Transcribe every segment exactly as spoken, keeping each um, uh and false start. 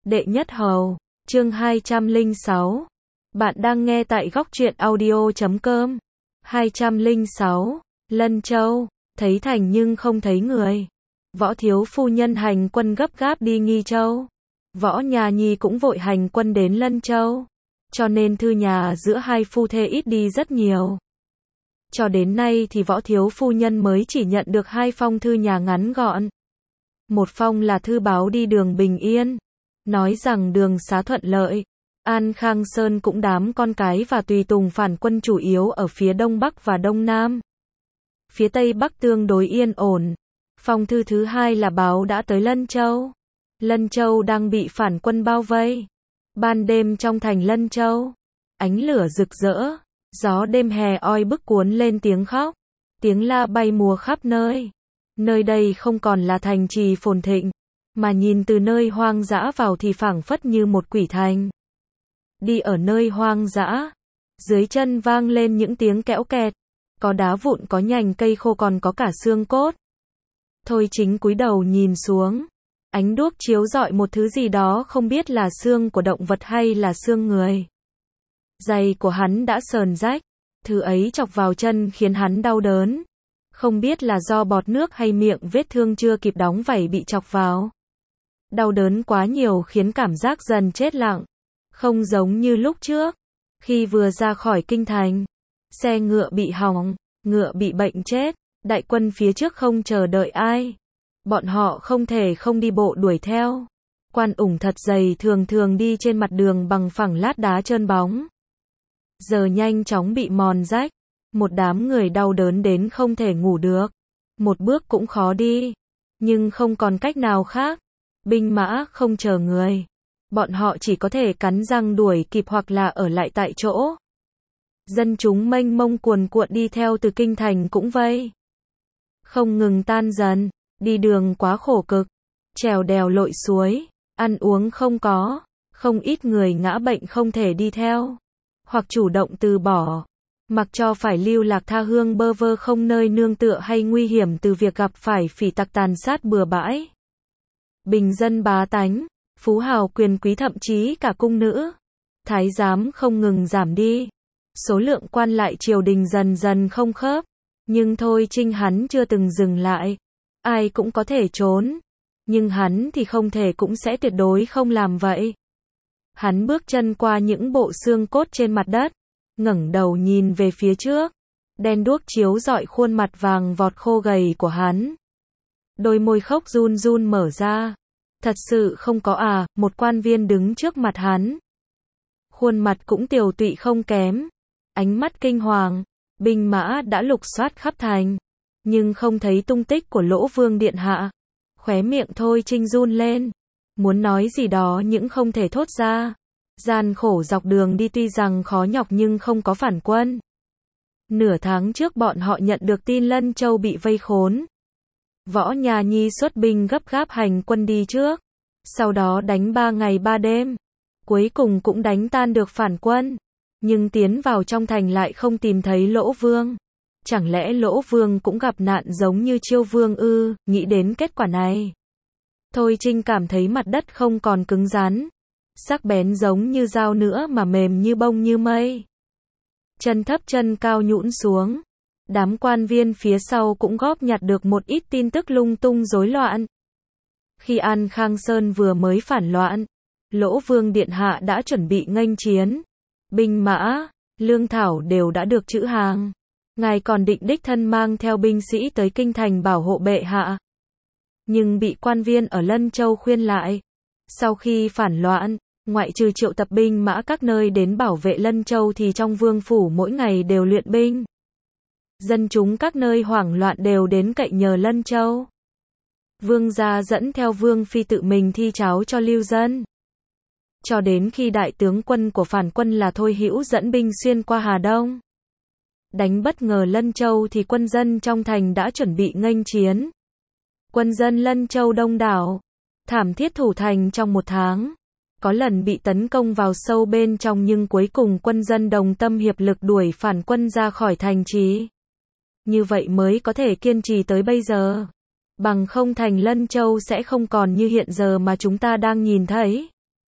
Đệ nhất hầu, chương hai trăm lẻ sáu. Bạn đang nghe tại góc truyện audio chấm com. hai trăm lẻ sáu. Lân Châu, thấy thành nhưng không thấy người. Võ thiếu phu nhân hành quân gấp gáp đi Nghi Châu. Võ Nhà Nhi cũng vội hành quân đến Lân Châu. Cho nên thư nhà giữa hai phu thê ít đi rất nhiều. Cho đến nay thì võ thiếu phu nhân mới chỉ nhận được hai phong thư nhà ngắn gọn. Một phong là thư báo đi đường bình yên, nói rằng đường xá thuận lợi. An Khang Sơn cũng đám con cái và tùy tùng phản quân chủ yếu ở phía đông bắc và đông nam. Phía tây bắc tương đối yên ổn. Phong thư thứ hai là báo đã tới Lân Châu. Lân Châu đang bị phản quân bao vây. Ban đêm trong thành Lân Châu, ánh lửa rực rỡ, gió đêm hè oi bức cuốn lên tiếng khóc, tiếng la bay mùa khắp nơi. Nơi đây không còn là thành trì phồn thịnh, mà nhìn từ nơi hoang dã vào thì phảng phất như một quỷ thành. Đi ở nơi hoang dã, dưới chân vang lên những tiếng kẽo kẹt, có đá vụn, có nhành cây khô, còn có cả xương cốt. Thôi Chính cúi đầu nhìn xuống, ánh đuốc chiếu rọi một thứ gì đó không biết là xương của động vật hay là xương người. Giày của hắn đã sờn rách, thứ ấy chọc vào chân khiến hắn đau đớn. Không biết là do bọt nước hay miệng vết thương chưa kịp đóng vảy bị chọc vào. Đau đớn quá nhiều khiến cảm giác dần chết lặng. Không giống như lúc trước, khi vừa ra khỏi kinh thành, xe ngựa bị hỏng, ngựa bị bệnh chết, đại quân phía trước không chờ đợi ai. Bọn họ không thể không đi bộ đuổi theo. Quan ủng thật dày thường thường đi trên mặt đường bằng phẳng lát đá trơn bóng. Giờ nhanh chóng bị mòn rách. Một đám người đau đớn đến không thể ngủ được. Một bước cũng khó đi. Nhưng không còn cách nào khác. Binh mã không chờ người. Bọn họ chỉ có thể cắn răng đuổi kịp hoặc là ở lại tại chỗ. Dân chúng mênh mông cuồn cuộn đi theo từ kinh thành cũng vây. Không ngừng tan dần. Đi đường quá khổ cực. Trèo đèo lội suối. Ăn uống không có. Không ít người ngã bệnh không thể đi theo. Hoặc chủ động từ bỏ. Mặc cho phải lưu lạc tha hương bơ vơ không nơi nương tựa hay nguy hiểm từ việc gặp phải phỉ tặc tàn sát bừa bãi. Bình dân bá tánh, phú hào quyền quý, thậm chí cả cung nữ, thái giám không ngừng giảm đi. Số lượng quan lại triều đình dần dần không khớp. Nhưng Thôi Chính hắn chưa từng dừng lại. Ai cũng có thể trốn. Nhưng hắn thì không thể cũng sẽ tuyệt đối không làm vậy. Hắn bước chân qua những bộ xương cốt trên mặt đất. Ngẩng đầu nhìn về phía trước, đèn đuốc chiếu rọi khuôn mặt vàng vọt khô gầy của hắn. Đôi môi khóc run run mở ra. Thật sự không có à, một quan viên đứng trước mặt hắn. Khuôn mặt cũng tiều tụy không kém. Ánh mắt kinh hoàng, binh mã đã lục soát khắp thành. Nhưng không thấy tung tích của Lỗ Vương điện hạ. Khóe miệng Thôi Chính run lên. Muốn nói gì đó nhưng không thể thốt ra. Gian khổ dọc đường đi tuy rằng khó nhọc nhưng không có phản quân. Nửa tháng trước bọn họ nhận được tin Lân Châu bị vây khốn. Võ Nhà Nhi xuất binh gấp gáp hành quân đi trước. Sau đó đánh ba ngày ba đêm. Cuối cùng cũng đánh tan được phản quân. Nhưng tiến vào trong thành lại không tìm thấy Lỗ Vương. Chẳng lẽ Lỗ Vương cũng gặp nạn giống như Chiêu Vương ư? Nghĩ đến kết quả này, Thôi Chính cảm thấy mặt đất không còn cứng rắn. Sắc bén giống như dao nữa mà mềm như bông như mây. Chân thấp chân cao nhũn xuống. Đám quan viên phía sau cũng góp nhặt được một ít tin tức lung tung rối loạn. Khi An Khang Sơn vừa mới phản loạn, Lỗ Vương điện hạ đã chuẩn bị nghênh chiến. Binh mã, lương thảo đều đã được trữ hàng. Ngài còn định đích thân mang theo binh sĩ tới kinh thành bảo hộ bệ hạ. Nhưng bị quan viên ở Lân Châu khuyên lại. Sau khi phản loạn, ngoại trừ triệu tập binh mã các nơi đến bảo vệ Lân Châu thì trong vương phủ mỗi ngày đều luyện binh. Dân chúng các nơi hoảng loạn đều đến cậy nhờ Lân Châu. Vương gia dẫn theo vương phi tự mình thi cháo cho lưu dân. Cho đến khi đại tướng quân của phản quân là Thôi Hữu dẫn binh xuyên qua Hà Đông. Đánh bất ngờ Lân Châu thì quân dân trong thành đã chuẩn bị nghênh chiến. Quân dân Lân Châu đông đảo, thảm thiết thủ thành trong một tháng. Có lần bị tấn công vào sâu bên trong nhưng cuối cùng quân dân đồng tâm hiệp lực đuổi phản quân ra khỏi thành trì. Như vậy mới có thể kiên trì tới bây giờ. Bằng không thành Lân Châu sẽ không còn như hiện giờ mà chúng ta đang nhìn thấy.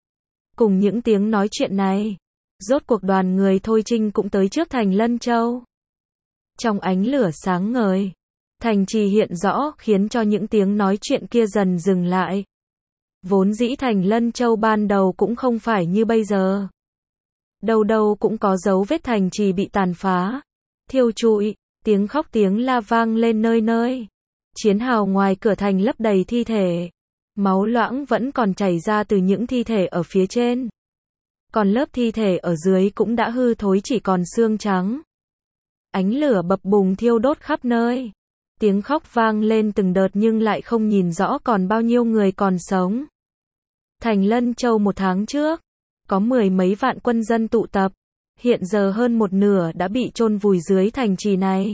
Cùng những tiếng nói chuyện này, rốt cuộc đoàn người Thôi Trinh cũng tới trước thành Lân Châu. Trong ánh lửa sáng ngời, thành trì hiện rõ khiến cho những tiếng nói chuyện kia dần dừng lại. Vốn dĩ thành Lân Châu ban đầu cũng không phải như bây giờ. Đâu đâu cũng có dấu vết thành trì bị tàn phá, thiêu trụi, tiếng khóc tiếng la vang lên nơi nơi. Chiến hào ngoài cửa thành lấp đầy thi thể. Máu loãng vẫn còn chảy ra từ những thi thể ở phía trên. Còn lớp thi thể ở dưới cũng đã hư thối chỉ còn xương trắng. Ánh lửa bập bùng thiêu đốt khắp nơi. Tiếng khóc vang lên từng đợt nhưng lại không nhìn rõ còn bao nhiêu người còn sống. Thành Lân Châu một tháng trước, có mười mấy vạn quân dân tụ tập. Hiện giờ hơn một nửa đã bị chôn vùi dưới thành trì này.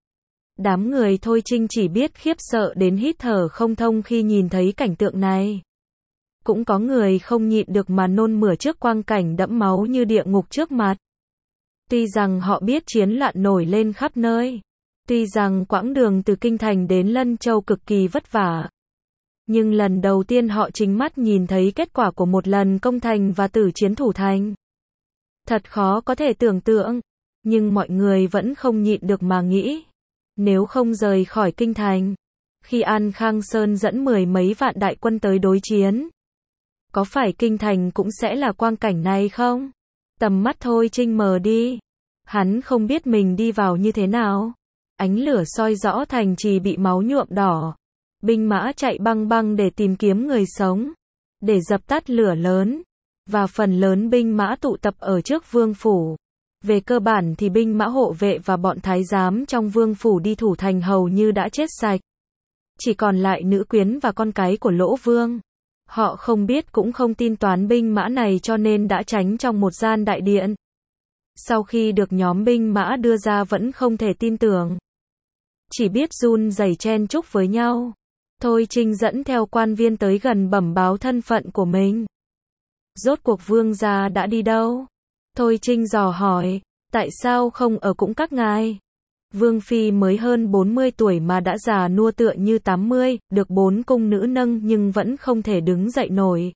Đám người Thôi Trinh chỉ biết khiếp sợ đến hít thở không thông khi nhìn thấy cảnh tượng này. Cũng có người không nhịn được mà nôn mửa trước quang cảnh đẫm máu như địa ngục trước mặt. Tuy rằng họ biết chiến loạn nổi lên khắp nơi. Tuy rằng quãng đường từ Kinh Thành đến Lân Châu cực kỳ vất vả. Nhưng lần đầu tiên họ chính mắt nhìn thấy kết quả của một lần công thành và tử chiến thủ thành. Thật khó có thể tưởng tượng. Nhưng mọi người vẫn không nhịn được mà nghĩ. Nếu không rời khỏi Kinh Thành, khi An Khang Sơn dẫn mười mấy vạn đại quân tới đối chiến, có phải Kinh Thành cũng sẽ là quang cảnh này không? Tầm mắt Thôi Trinh mờ đi. Hắn không biết mình đi vào như thế nào. Ánh lửa soi rõ thành trì bị máu nhuộm đỏ. Binh mã chạy băng băng để tìm kiếm người sống, để dập tắt lửa lớn. Và phần lớn binh mã tụ tập ở trước vương phủ. Về cơ bản thì binh mã hộ vệ và bọn thái giám trong vương phủ đi thủ thành hầu như đã chết sạch. Chỉ còn lại nữ quyến và con cái của Lỗ Vương. Họ không biết cũng không tin toán binh mã này cho nên đã tránh trong một gian đại điện. Sau khi được nhóm binh mã đưa ra vẫn không thể tin tưởng. Chỉ biết run rẩy chen chúc với nhau. Thôi Trinh dẫn theo quan viên tới gần bẩm báo thân phận của mình. Rốt cuộc vương gia đã đi đâu? Thôi Trinh dò hỏi, tại sao không ở cũng các ngài? Vương phi mới hơn bốn mươi tuổi mà đã già nua tựa như tám mươi, được bốn cung nữ nâng nhưng vẫn không thể đứng dậy nổi.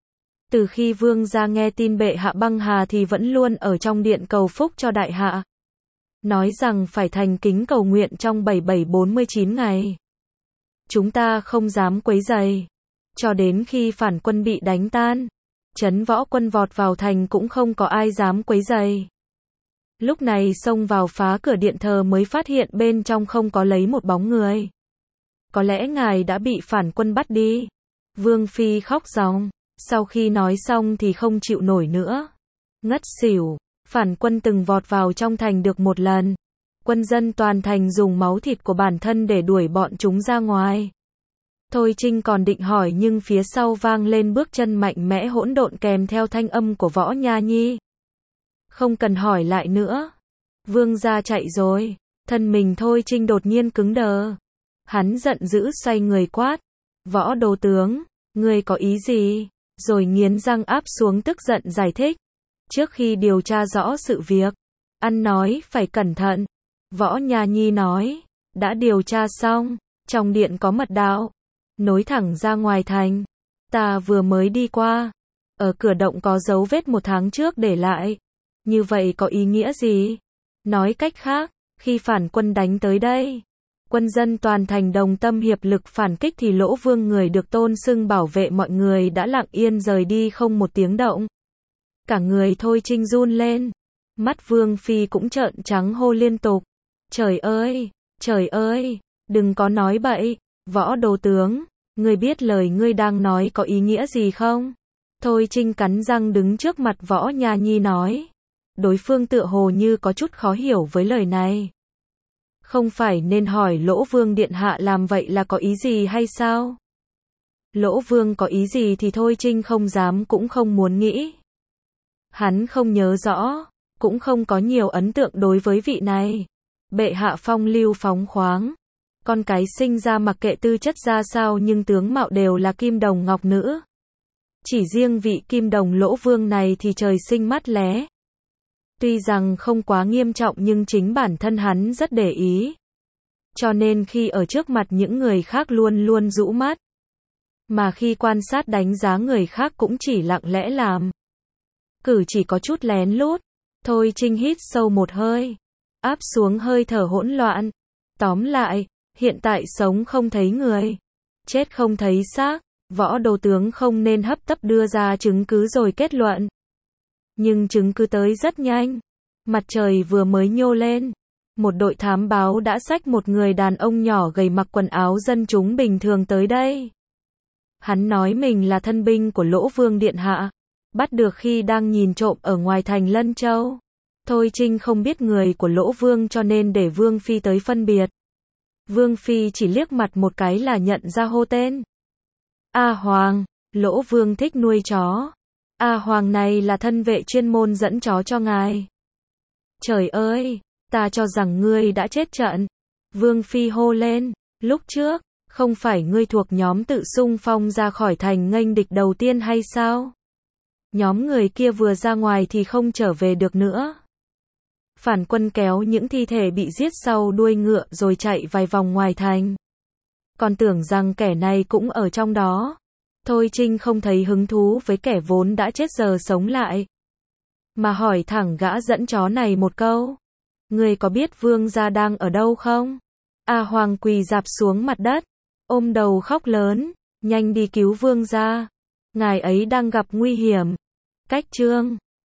Từ khi vương gia nghe tin bệ hạ băng hà thì vẫn luôn ở trong điện cầu phúc cho đại hạ. Nói rằng phải thành kính cầu nguyện trong bảy bảy bốn mươi chín ngày. Chúng ta không dám quấy rầy. Cho đến khi phản quân bị đánh tan, trấn võ quân vọt vào thành cũng không có ai dám quấy rầy. Lúc này xông vào phá cửa điện thờ mới phát hiện bên trong không có lấy một bóng người. Có lẽ ngài đã bị phản quân bắt đi. Vương phi khóc ròng. Sau khi nói xong thì không chịu nổi nữa. Ngất xỉu. Phản quân từng vọt vào trong thành được một lần. Quân dân toàn thành dùng máu thịt của bản thân để đuổi bọn chúng ra ngoài. Thôi Trinh còn định hỏi nhưng phía sau vang lên bước chân mạnh mẽ hỗn độn kèm theo thanh âm của Võ Nha Nhi. Không cần hỏi lại nữa. Vương gia chạy rồi. Thân mình Thôi Trinh đột nhiên cứng đờ. Hắn giận dữ xoay người quát. Võ Đô tướng, ngươi có ý gì? Rồi nghiến răng áp xuống tức giận giải thích. Trước khi điều tra rõ sự việc, ăn nói phải cẩn thận. Võ Nha Nhi nói, đã điều tra xong, trong điện có mật đạo, nối thẳng ra ngoài thành. Ta vừa mới đi qua, ở cửa động có dấu vết một tháng trước để lại. Như vậy có ý nghĩa gì? Nói cách khác, khi phản quân đánh tới đây, quân dân toàn thành đồng tâm hiệp lực phản kích thì Lỗ Vương người được tôn xưng bảo vệ mọi người đã lặng yên rời đi không một tiếng động. Cả người Thôi Trinh run lên. Mắt Vương phi cũng trợn trắng hô liên tục. Trời ơi, trời ơi, đừng có nói bậy. Võ Đô tướng, ngươi biết lời ngươi đang nói có ý nghĩa gì không? Thôi Trinh cắn răng đứng trước mặt Võ Nha Nhi nói. Đối phương tựa hồ như có chút khó hiểu với lời này. Không phải nên hỏi Lỗ Vương điện hạ làm vậy là có ý gì hay sao? Lỗ Vương có ý gì thì Thôi Trinh không dám cũng không muốn nghĩ. Hắn không nhớ rõ, cũng không có nhiều ấn tượng đối với vị này. Bệ hạ phong lưu phóng khoáng. Con cái sinh ra mặc kệ tư chất ra sao nhưng tướng mạo đều là kim đồng ngọc nữ. Chỉ riêng vị kim đồng Lỗ Vương này thì trời sinh mắt lé. Tuy rằng không quá nghiêm trọng nhưng chính bản thân hắn rất để ý. Cho nên khi ở trước mặt những người khác luôn luôn rũ mắt. Mà khi quan sát đánh giá người khác cũng chỉ lặng lẽ làm. Cử chỉ có chút lén lút. Thôi Trinh hít sâu một hơi, áp xuống hơi thở hỗn loạn. Tóm lại, hiện tại sống không thấy người, chết không thấy xác, Võ Đô tướng không nên hấp tấp đưa ra chứng cứ rồi kết luận. Nhưng chứng cứ tới rất nhanh. Mặt trời vừa mới nhô lên, một đội thám báo đã xách một người đàn ông nhỏ gầy mặc quần áo dân chúng bình thường tới đây. Hắn nói mình là thân binh của Lỗ Vương điện hạ, bắt được khi đang nhìn trộm ở ngoài thành Lân Châu. Thôi Trinh không biết người của Lỗ Vương cho nên để Vương Phi tới phân biệt. Vương Phi chỉ liếc mặt một cái là nhận ra hô tên. A Hoàng, Lỗ Vương thích nuôi chó. A Hoàng này là thân vệ chuyên môn dẫn chó cho ngài. Trời ơi, ta cho rằng ngươi đã chết trận. Vương Phi hô lên, lúc trước, không phải ngươi thuộc nhóm tự xung phong ra khỏi thành nghênh địch đầu tiên hay sao? Nhóm người kia vừa ra ngoài thì không trở về được nữa. Phản quân kéo những thi thể bị giết sau đuôi ngựa rồi chạy vài vòng ngoài thành. Còn tưởng rằng kẻ này cũng ở trong đó. Thôi Trinh không thấy hứng thú với kẻ vốn đã chết giờ sống lại, mà hỏi thẳng gã dẫn chó này một câu. Ngươi có biết vương gia đang ở đâu không? A Hoàng quỳ rạp xuống mặt đất, ôm đầu khóc lớn, nhanh đi cứu vương gia. Ngài ấy đang gặp nguy hiểm. Cách chương